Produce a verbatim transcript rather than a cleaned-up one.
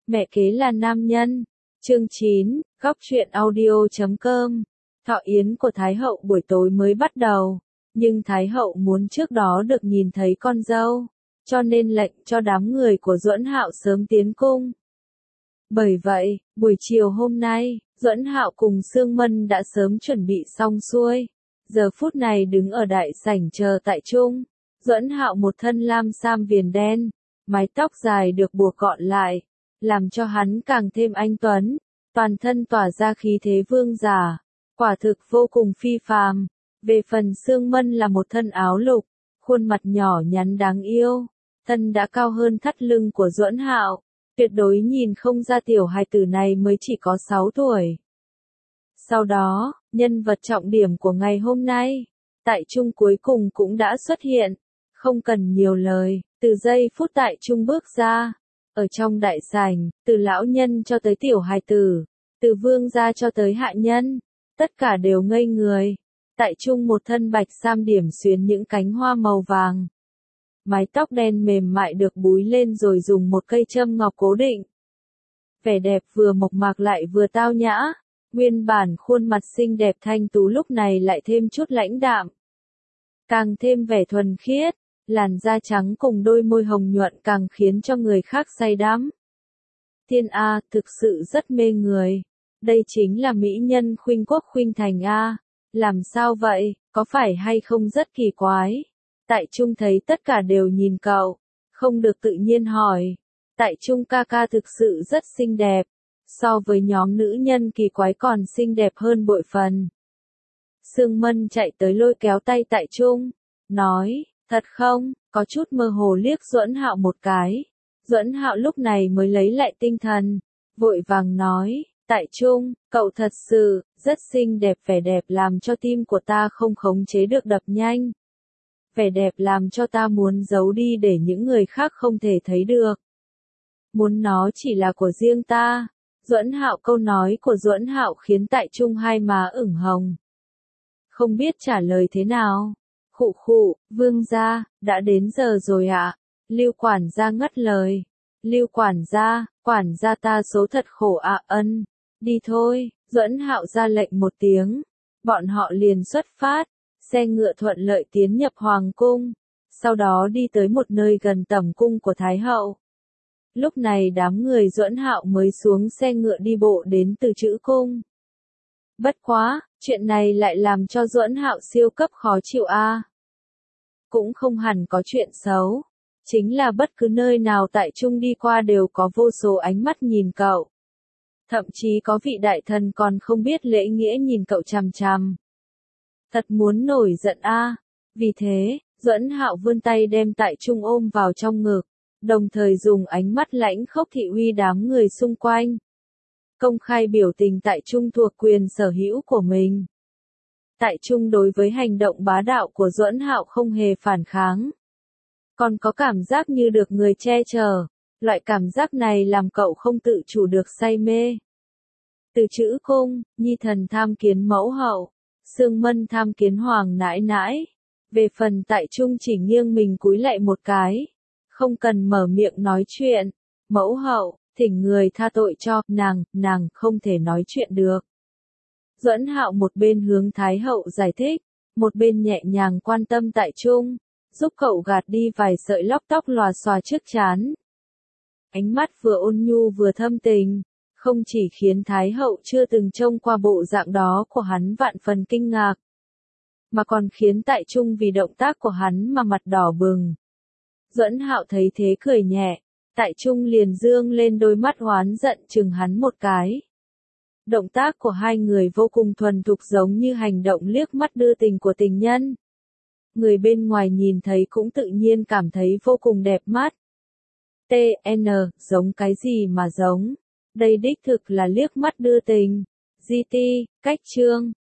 Mẹ kế là nam nhân. Chương chín, góc truyện audio chấm com. Thọ yến của Thái hậu buổi tối mới bắt đầu, nhưng Thái hậu muốn trước đó được nhìn thấy con dâu, cho nên lệnh cho đám người của Duẫn Hạo sớm tiến cung. Bởi vậy, buổi chiều hôm nay, Duẫn Hạo cùng Sương Mân đã sớm chuẩn bị xong xuôi, giờ phút này đứng ở đại sảnh chờ tại trung. Duẫn Hạo một thân lam sam viền đen, mái tóc dài được buộc gọn lại, làm cho hắn càng thêm anh tuấn, toàn thân tỏa ra khí thế vương giả, quả thực vô cùng phi phàm. Về phần Sương Mân là một thân áo lục, khuôn mặt nhỏ nhắn đáng yêu, thân đã cao hơn thắt lưng của Duẫn Hạo, tuyệt đối nhìn không ra tiểu hài tử này mới chỉ có sáu tuổi. Sau đó, nhân vật trọng điểm của ngày hôm nay, tại trung cuối cùng cũng đã xuất hiện, không cần nhiều lời, từ giây phút tại trung bước ra, ở trong đại sảnh, từ lão nhân cho tới tiểu hài tử, từ vương gia cho tới hạ nhân, tất cả đều ngây người. Tại trung một thân bạch sam điểm xuyến những cánh hoa màu vàng. Mái tóc đen mềm mại được búi lên rồi dùng một cây châm ngọc cố định. Vẻ đẹp vừa mộc mạc lại vừa tao nhã, nguyên bản khuôn mặt xinh đẹp thanh tú lúc này lại thêm chút lãnh đạm. Càng thêm vẻ thuần khiết, làn da trắng cùng đôi môi hồng nhuận càng khiến cho người khác say đắm. Thiên A, thực sự rất mê người. Đây chính là mỹ nhân Khuynh Quốc Khuynh Thành A. Làm sao vậy, có phải hay không rất kỳ quái? Tại trung thấy tất cả đều nhìn cậu, không được tự nhiên hỏi. Tại trung ca ca thực sự rất xinh đẹp, so với nhóm nữ nhân kỳ quái còn xinh đẹp hơn bội phần. Sương Mân chạy tới lôi kéo tay tại trung, nói, thật không, có chút mơ hồ liếc Duẫn Hạo một cái. Duẫn Hạo lúc này mới lấy lại tinh thần, vội vàng nói, tại trung, cậu thật sự, rất xinh đẹp, vẻ đẹp làm cho tim của ta không khống chế được đập nhanh. Vẻ đẹp làm cho ta muốn giấu đi để những người khác không thể thấy được. Muốn nó chỉ là của riêng ta. Duẫn Hạo câu nói của Duẫn Hạo khiến tại trung hai má ửng hồng. Không biết trả lời thế nào. Khụ khụ, vương gia, đã đến giờ rồi ạ. Lưu quản gia ngắt lời. Lưu quản gia, quản gia ta số thật khổ ạ. Ân. Đi thôi, Duẫn Hạo ra lệnh một tiếng. Bọn họ liền xuất phát, xe ngựa thuận lợi tiến nhập hoàng cung, sau đó đi tới một nơi gần tẩm cung của Thái hậu. Lúc này đám người Duẫn Hạo mới xuống xe ngựa đi bộ đến từ trữ cung. Bất quá, chuyện này lại làm cho Duẫn Hạo siêu cấp khó chịu a. Cũng không hẳn có chuyện xấu, chính là bất cứ nơi nào tại trung đi qua đều có vô số ánh mắt nhìn cậu. Thậm chí có vị đại thần còn không biết lễ nghĩa nhìn cậu chằm chằm. Thật muốn nổi giận a. Vì thế, Duẫn Hạo vươn tay đem tại trung ôm vào trong ngực, đồng thời dùng ánh mắt lãnh khốc thị uy đám người xung quanh. Công khai biểu tình tại trung thuộc quyền sở hữu của mình. Tại trung đối với hành động bá đạo của Duẫn Hạo không hề phản kháng. Còn có cảm giác như được người che chở. Loại cảm giác này làm cậu không tự chủ được say mê. Từ trữ cung, nhi thần tham kiến mẫu hậu, Sương Mân tham kiến hoàng nãi nãi. Về phần tại trung chỉ nghiêng mình cúi lạy một cái, không cần mở miệng nói chuyện. Mẫu hậu, thỉnh người tha tội cho nàng, nàng không thể nói chuyện được. Duẫn Hạo một bên hướng Thái hậu giải thích, một bên nhẹ nhàng quan tâm tại trung, giúp cậu gạt đi vài sợi lóc tóc lòa xòa trước trán. Ánh mắt vừa ôn nhu vừa thâm tình, không chỉ khiến Thái hậu chưa từng trông qua bộ dạng đó của hắn vạn phần kinh ngạc, mà còn khiến tại trung vì động tác của hắn mà mặt đỏ bừng. Duẫn Hạo thấy thế cười nhẹ, tại trung liền dương lên đôi mắt oán giận chừng hắn một cái. Động tác của hai người vô cùng thuần thục giống như hành động liếc mắt đưa tình của tình nhân. Người bên ngoài nhìn thấy cũng tự nhiên cảm thấy vô cùng đẹp mắt. tê en, giống cái gì mà giống? Đây đích thực là liếc mắt đưa tình. giê tê, cách chương.